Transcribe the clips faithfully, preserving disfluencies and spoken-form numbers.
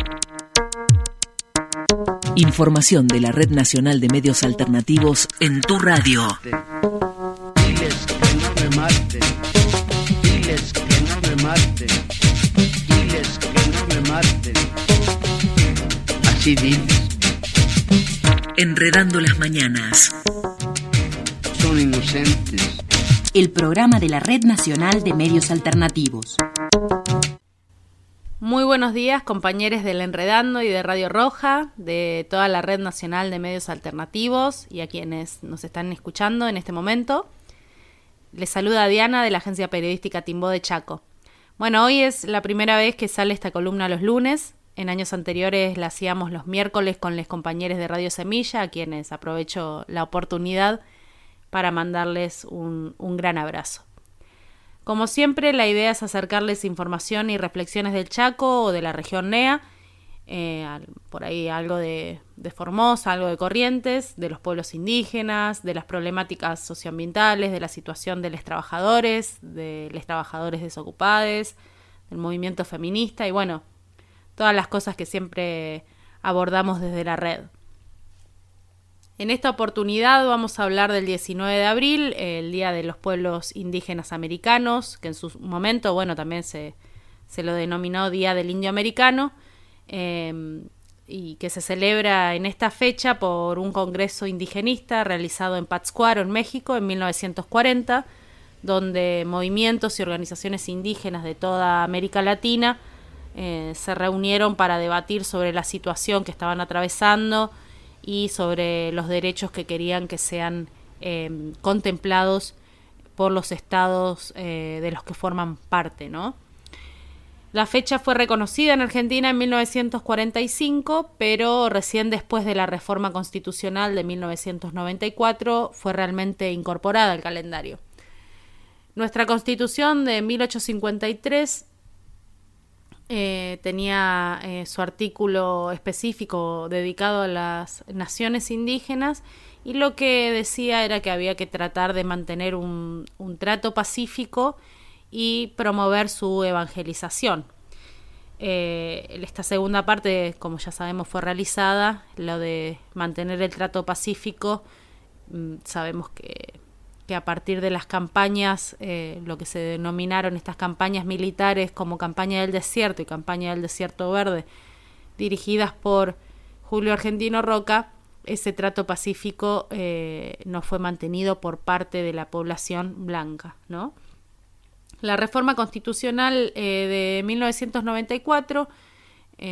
Información de la Red Nacional de Medios Alternativos en tu radio. Diles que no me maten, diles que no me maten, diles que no me maten. Así diles. Enredando las mañanas. Son inocentes. El programa de la Red Nacional de Medios Alternativos. Muy buenos días, compañeros del Enredando y de Radio Roja, de toda la Red Nacional de Medios Alternativos y a quienes nos están escuchando en este momento. Les saluda Diana de la agencia periodística Timbó de Chaco. Bueno, hoy es la primera vez que sale esta columna los lunes. En años anteriores la hacíamos los miércoles con los compañeros de Radio Semilla, a quienes aprovecho la oportunidad para mandarles un, un gran abrazo. Como siempre, la idea es acercarles información y reflexiones del Chaco o de la región N E A, eh, por ahí algo de, de Formosa, algo de Corrientes, de los pueblos indígenas, de las problemáticas socioambientales, de la situación de los trabajadores, de los trabajadores desocupados, del movimiento feminista y bueno, todas las cosas que siempre abordamos desde la red. En esta oportunidad vamos a hablar del diecinueve de abril, el Día de los Pueblos Indígenas Americanos, que en su momento, bueno, también se, se lo denominó Día del Indio Americano, eh, y que se celebra en esta fecha por un congreso indigenista realizado en Pátzcuaro, en México, en mil novecientos cuarenta, donde movimientos y organizaciones indígenas de toda América Latina eh, se reunieron para debatir sobre la situación que estaban atravesando y sobre los derechos que querían que sean eh, contemplados por los estados eh, de los que forman parte, ¿no? La fecha fue reconocida en Argentina en mil novecientos cuarenta y cinco, pero recién después de la reforma constitucional de mil novecientos noventa y cuatro fue realmente incorporada al calendario. Nuestra Constitución de mil ochocientos cincuenta y tres Eh, tenía eh, su artículo específico dedicado a las naciones indígenas y lo que decía era que había que tratar de mantener un, un trato pacífico y promover su evangelización. Eh, esta segunda parte, como ya sabemos, fue realizada, lo de mantener el trato pacífico. mm, sabemos que que a partir de las campañas, eh, lo que se denominaron estas campañas militares como Campaña del Desierto y Campaña del Desierto Verde, dirigidas por Julio Argentino Roca, ese trato pacífico eh, no fue mantenido por parte de la población blanca, ¿no? La reforma constitucional eh, de mil novecientos noventa y cuatro eh,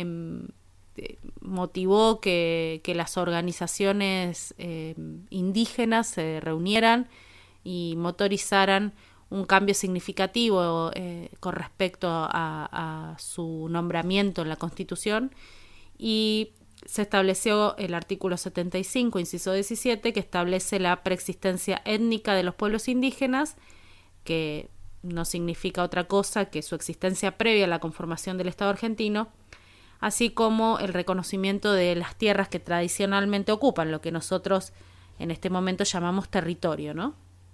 motivó que, que las organizaciones eh, indígenas se reunieran y motorizaran un cambio significativo eh, con respecto a, a su nombramiento en la Constitución y se estableció el artículo setenta y cinco, inciso diecisiete, que establece la preexistencia étnica de los pueblos indígenas, que no significa otra cosa que su existencia previa a la conformación del Estado argentino, así como el reconocimiento de las tierras que tradicionalmente ocupan, lo que nosotros en este momento llamamos territorio, ¿no?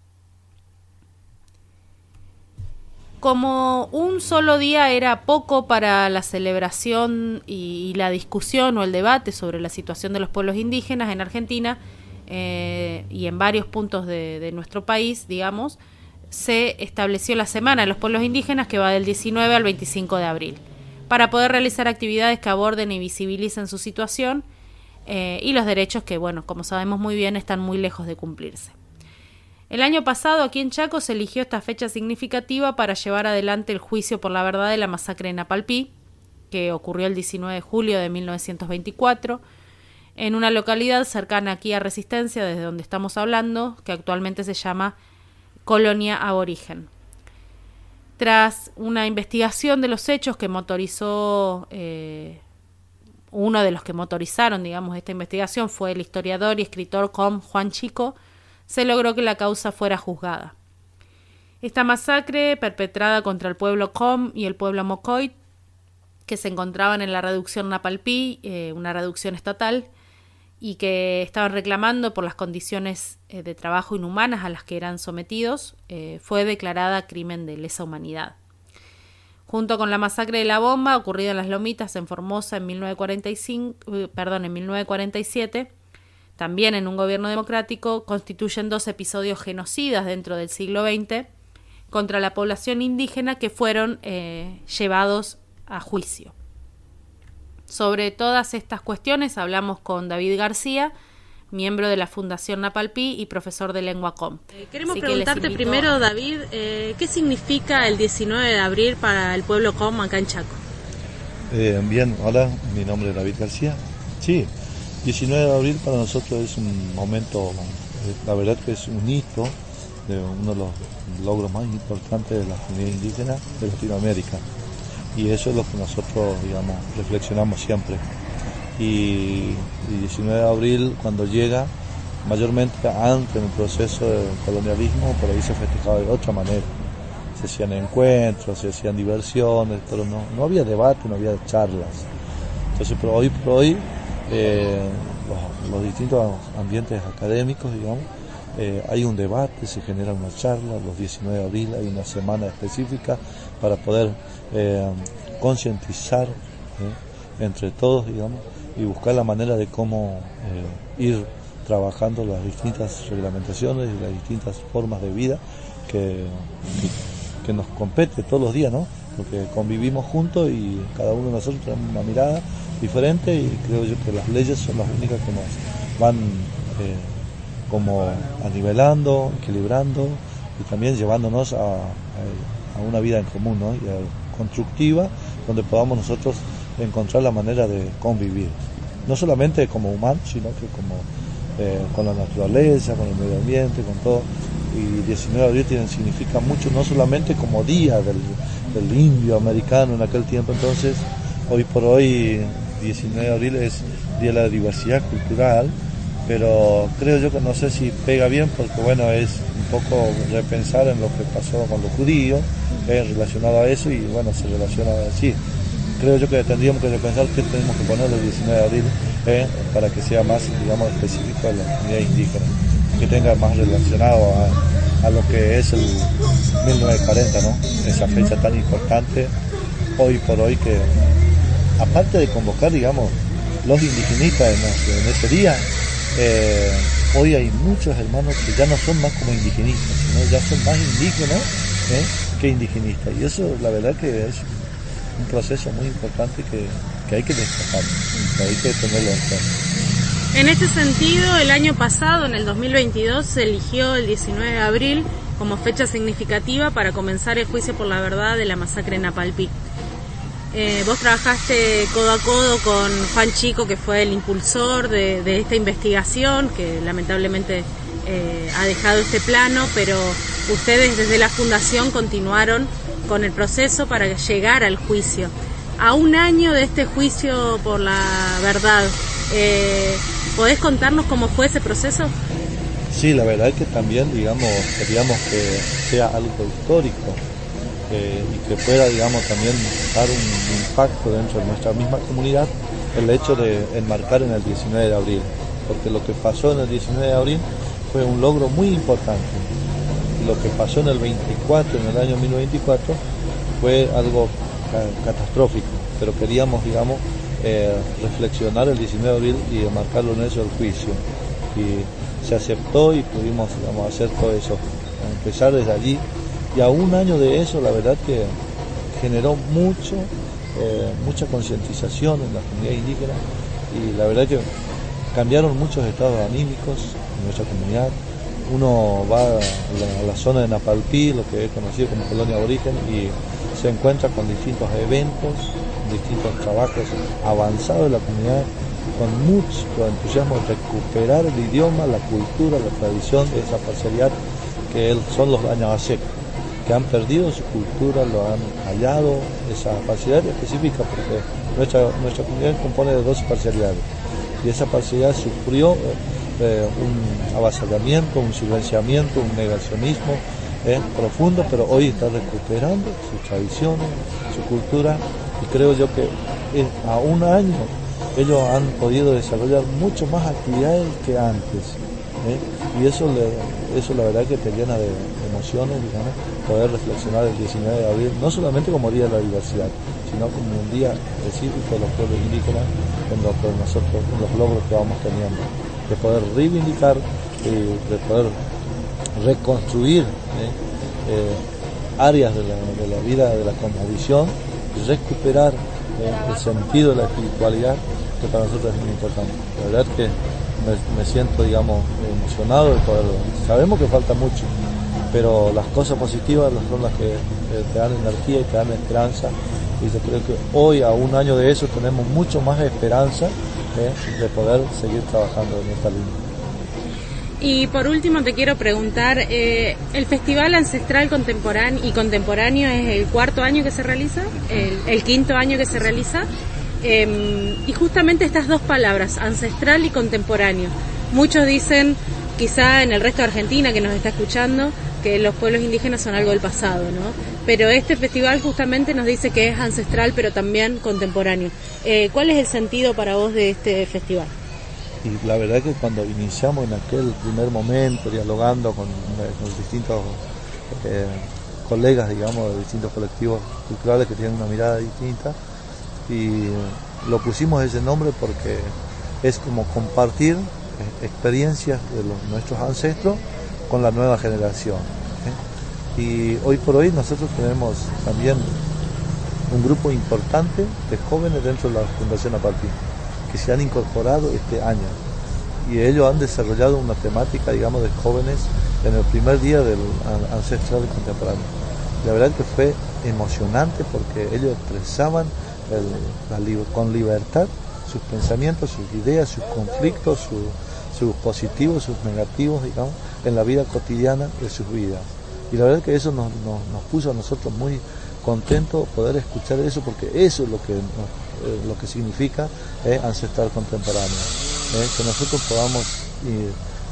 Como un solo día era poco para la celebración y, y la discusión o el debate sobre la situación de los pueblos indígenas en Argentina eh, y en varios puntos de, de nuestro país, digamos, se estableció la Semana de los Pueblos Indígenas que va del diecinueve al veinticinco de abril, para poder realizar actividades que aborden y visibilicen su situación eh, y los derechos que, bueno, como sabemos muy bien, están muy lejos de cumplirse. El año pasado aquí en Chaco se eligió esta fecha significativa para llevar adelante el juicio por la verdad de la masacre en Napalpí, que ocurrió el diecinueve de julio de mil novecientos veinticuatro, en una localidad cercana aquí a Resistencia, desde donde estamos hablando, que actualmente se llama Colonia Aborigen. Tras una investigación de los hechos que motorizó, eh, uno de los que motorizaron, digamos, esta investigación fue el historiador y escritor com Juan Chico, se logró que la causa fuera juzgada. Esta masacre, perpetrada contra el pueblo com y el pueblo mocoit, que se encontraban en la reducción Napalpí, eh, una reducción estatal, y que estaban reclamando por las condiciones eh, de trabajo inhumanas a las que eran sometidos, eh, fue declarada crimen de lesa humanidad. junto con la masacre de la bomba ocurrida en Las Lomitas en Formosa en mil novecientos cuarenta y cinco, perdón, en mil novecientos cuarenta y siete, también en un gobierno democrático, constituyen dos episodios genocidas dentro del siglo veinte contra la población indígena que fueron eh, llevados a juicio. Sobre todas estas cuestiones hablamos con David García, miembro de la Fundación Napalpí y profesor de lengua com. Eh, queremos Así preguntarte que invito... primero, David, eh, ¿qué significa el diecinueve de abril para el pueblo com acá en Chaco? Eh, bien, hola, mi nombre es David García. Sí, diecinueve de abril para nosotros es un momento, eh, la verdad que es un hito, de uno de los logros más importantes de la comunidad indígena de Latinoamérica. Y eso es lo que nosotros, digamos, reflexionamos siempre. Y el diecinueve de abril, cuando llega, mayormente antes en el proceso del colonialismo, por ahí se festejaba de otra manera. Se hacían encuentros, se hacían diversiones, pero no, no había debate, no había charlas. Entonces, pero hoy por hoy, eh, los, los distintos ambientes académicos, digamos, eh, hay un debate, se genera una charla, los diecinueve de abril hay una semana específica para poder eh, concientizar eh, entre todos, digamos, y buscar la manera de cómo eh, ir trabajando las distintas reglamentaciones y las distintas formas de vida que, que, que nos compete todos los días, ¿no? Porque convivimos juntos y cada uno de nosotros tenemos una mirada diferente y creo yo que las leyes son las únicas que nos van eh, como anivelando, equilibrando y también llevándonos a, a, a una vida en común, ¿no? Y a, constructiva, donde podamos nosotros encontrar la manera de convivir, no solamente como humanos, sino que como eh, con la naturaleza, con el medio ambiente, con todo. Y diecinueve de abril tiene, significa mucho, no solamente como día del, del indio americano en aquel tiempo. Entonces, hoy por hoy, diecinueve de abril es Día de la Diversidad Cultural, pero creo yo que no sé si pega bien, porque bueno, es un poco repensar en lo que pasó con los judíos, eh, relacionado a eso, y bueno, se relaciona así. Creo yo que tendríamos que repensar qué tenemos que poner el diecinueve de abril eh, para que sea más, digamos, específico de la comunidad indígena, que tenga más relacionado a, a lo que es el mil novecientos cuarenta, ¿no? Esa fecha tan importante hoy por hoy, que aparte de convocar, digamos, los indigenistas en, en ese día, eh, hoy hay muchos hermanos que ya no son más como indigenistas, sino ya son más indígenas eh, que indigenistas, y eso la verdad que es un proceso muy importante que, que hay que destacar, que hay que tenerlo en cuenta. En este sentido, el año pasado, en el dos mil veintidós, se eligió el diecinueve de abril como fecha significativa para comenzar el juicio por la verdad de la masacre en Napalpí. Eh, vos trabajaste codo a codo con Juan Chico, que fue el impulsor de, de esta investigación, que lamentablemente eh, ha dejado este plano, pero ustedes desde la Fundación continuaron con el proceso para llegar al juicio. A un año de este juicio por la verdad, eh, ¿podés contarnos cómo fue ese proceso? Sí, la verdad es que también, digamos, queríamos que sea algo histórico eh, y que pueda, digamos, también dar un impacto dentro de nuestra misma comunidad el hecho de enmarcar en el diecinueve de abril, porque lo que pasó en el diecinueve de abril fue un logro muy importante. Lo que pasó en el veinticuatro, en el año mil novecientos veinticuatro, fue algo ca- catastrófico, pero queríamos, digamos, eh, reflexionar el diecinueve de abril y marcarlo en eso el juicio. Y se aceptó y pudimos, digamos, hacer todo eso, empezar desde allí. Y a un año de eso, la verdad que generó mucho, eh, mucha concientización en la comunidad indígena, y la verdad que cambiaron muchos estados anímicos en nuestra comunidad. Uno va a la, a la zona de Napalpí, lo que es conocido como colonia aborigen, y se encuentra con distintos eventos, distintos trabajos avanzados de la comunidad, con mucho entusiasmo de recuperar el idioma, la cultura, la tradición de esa parcialidad que son los Añabasek, que han perdido su cultura, lo han hallado, esa parcialidad específica, porque nuestra, nuestra comunidad compone de dos parcialidades, y esa parcialidad sufrió Eh, un avasallamiento, un silenciamiento, un negacionismo eh, profundo, pero hoy está recuperando sus tradiciones, su cultura, y creo yo que eh, a un año ellos han podido desarrollar mucho más actividades que antes, eh, y eso, le, eso la verdad que te llena de emociona, digamos, poder reflexionar el diecinueve de abril, no solamente como Día de la Diversidad, sino como un día específico de los pueblos indígenas, en lo que nosotros, en los logros que vamos teniendo, de poder reivindicar, eh, de poder reconstruir eh, eh, áreas de la, de la vida de la cosmovisión y recuperar eh, el sentido de la espiritualidad, que para nosotros es muy importante. La verdad es que me, me siento, digamos, emocionado de poder. Sabemos que falta mucho, pero las cosas positivas son las que eh, te dan energía y te dan esperanza, y yo creo que hoy, a un año de eso, tenemos mucho más esperanza eh, de poder seguir trabajando en esta línea. Y por último te quiero preguntar, eh, ¿el Festival Ancestral Contemporáneo y Contemporáneo es el cuarto año que se realiza? ¿El, el quinto año que se realiza? Eh, y justamente estas dos palabras, ancestral y contemporáneo. Muchos dicen, quizá en el resto de Argentina que nos está escuchando, que los pueblos indígenas son algo del pasado, ¿no? Pero este festival justamente nos dice que es ancestral pero también contemporáneo. Eh, ¿Cuál es el sentido para vos de este festival? Y la verdad es que cuando iniciamos en aquel primer momento, dialogando con, con distintos eh, colegas, digamos, de distintos colectivos culturales que tienen una mirada distinta, y lo pusimos ese nombre porque es como compartir eh, experiencias de los, nuestros ancestros con la nueva generación. ¿eh? Y hoy por hoy nosotros tenemos también un grupo importante de jóvenes dentro de la Fundación Apalpí, que se han incorporado este año, y ellos han desarrollado una temática, digamos, de jóvenes en el primer día del Ancestral Contemporáneo. La verdad es que fue emocionante porque ellos expresaban el, la, con libertad sus pensamientos, sus ideas, sus conflictos, su, sus positivos, sus negativos, digamos, en la vida cotidiana de sus vidas. Y la verdad es que eso nos, nos, nos puso a nosotros muy contentos poder escuchar eso, porque eso es lo que nos Eh, lo que significa eh, ancestral contemporáneo, eh, que nosotros podamos eh,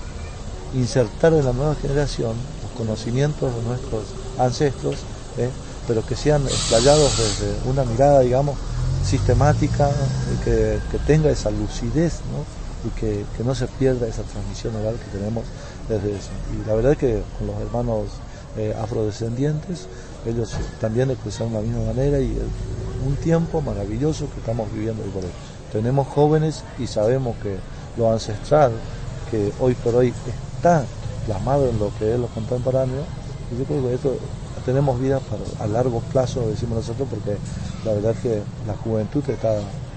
insertar en la nueva generación los conocimientos de nuestros ancestros, eh, pero que sean explayados desde una mirada, digamos, sistemática, eh, que, que tenga esa lucidez, ¿no? Y que, que no se pierda esa transmisión oral que tenemos desde eso. Y la verdad es que con los hermanos eh, afrodescendientes, ellos también expresaron de la misma manera, y el, un tiempo maravilloso que estamos viviendo hoy por hoy. Tenemos jóvenes y sabemos que lo ancestral, que hoy por hoy está plasmado en lo que es lo contemporáneo, y yo creo que esto tenemos vida para, a largo plazo, decimos nosotros, porque la verdad es que la juventud está,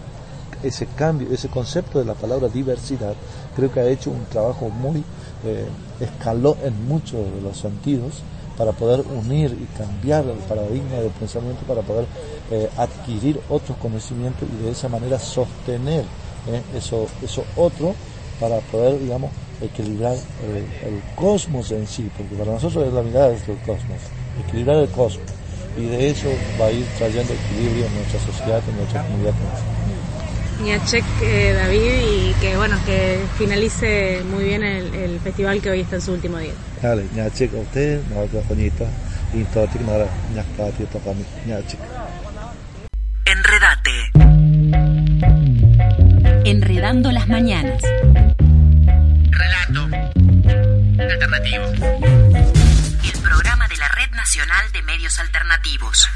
ese cambio, ese concepto de la palabra diversidad, creo que ha hecho un trabajo muy, eh, escaló en muchos de los sentidos, para poder unir y cambiar el paradigma del pensamiento, para poder eh, adquirir otros conocimientos y de esa manera sostener eh, eso, eso otro, para poder, digamos, equilibrar el, el cosmos en sí, porque para nosotros es la mirada del cosmos, equilibrar el cosmos, y de eso va a ir trayendo equilibrio en nuestra sociedad, en nuestra comunidad. Ñachec, eh, David, y que bueno, que finalice muy bien el, el festival, que hoy está en su último día. Dale, Ñachec a usted, a otra coñita, y todo tiene ahora Ñachec para mí, Ñachec. Enredate. Enredando las mañanas. Relato alternativo. El programa de la Red Nacional de Medios Alternativos.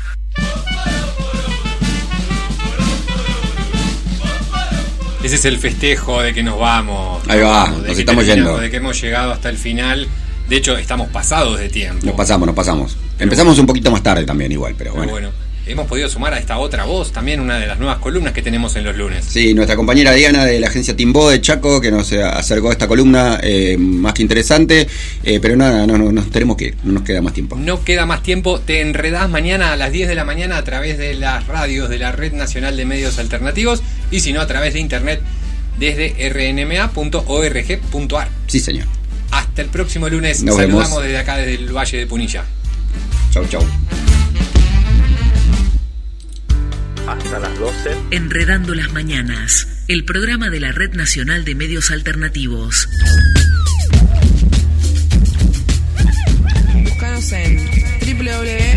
Ese es el festejo de que nos vamos. Ahí va, nos estamos yendo. De que hemos llegado hasta el final. De hecho, estamos pasados de tiempo. Nos pasamos, nos pasamos. Pero Empezamos bueno. un poquito más tarde también igual, pero, pero bueno. bueno. Hemos podido sumar a esta otra voz, también una de las nuevas columnas que tenemos en los lunes. Sí, nuestra compañera Diana de la agencia Timbó de Chaco, que nos acercó a esta columna eh, más que interesante, eh, pero nada, no, no, nos tenemos que ir, no nos queda más tiempo. No queda más tiempo, te enredás mañana a las diez de la mañana a través de las radios de la Red Nacional de Medios Alternativos, y si no, a través de internet desde r n m a punto org punto a r. Sí, señor. Hasta el próximo lunes, nos saludamos vemos. Desde acá, desde el Valle de Punilla. Chau, chau. Hasta las doce. Enredando las mañanas, el programa de la Red Nacional de Medios Alternativos. Búscanos en doble u doble u doble u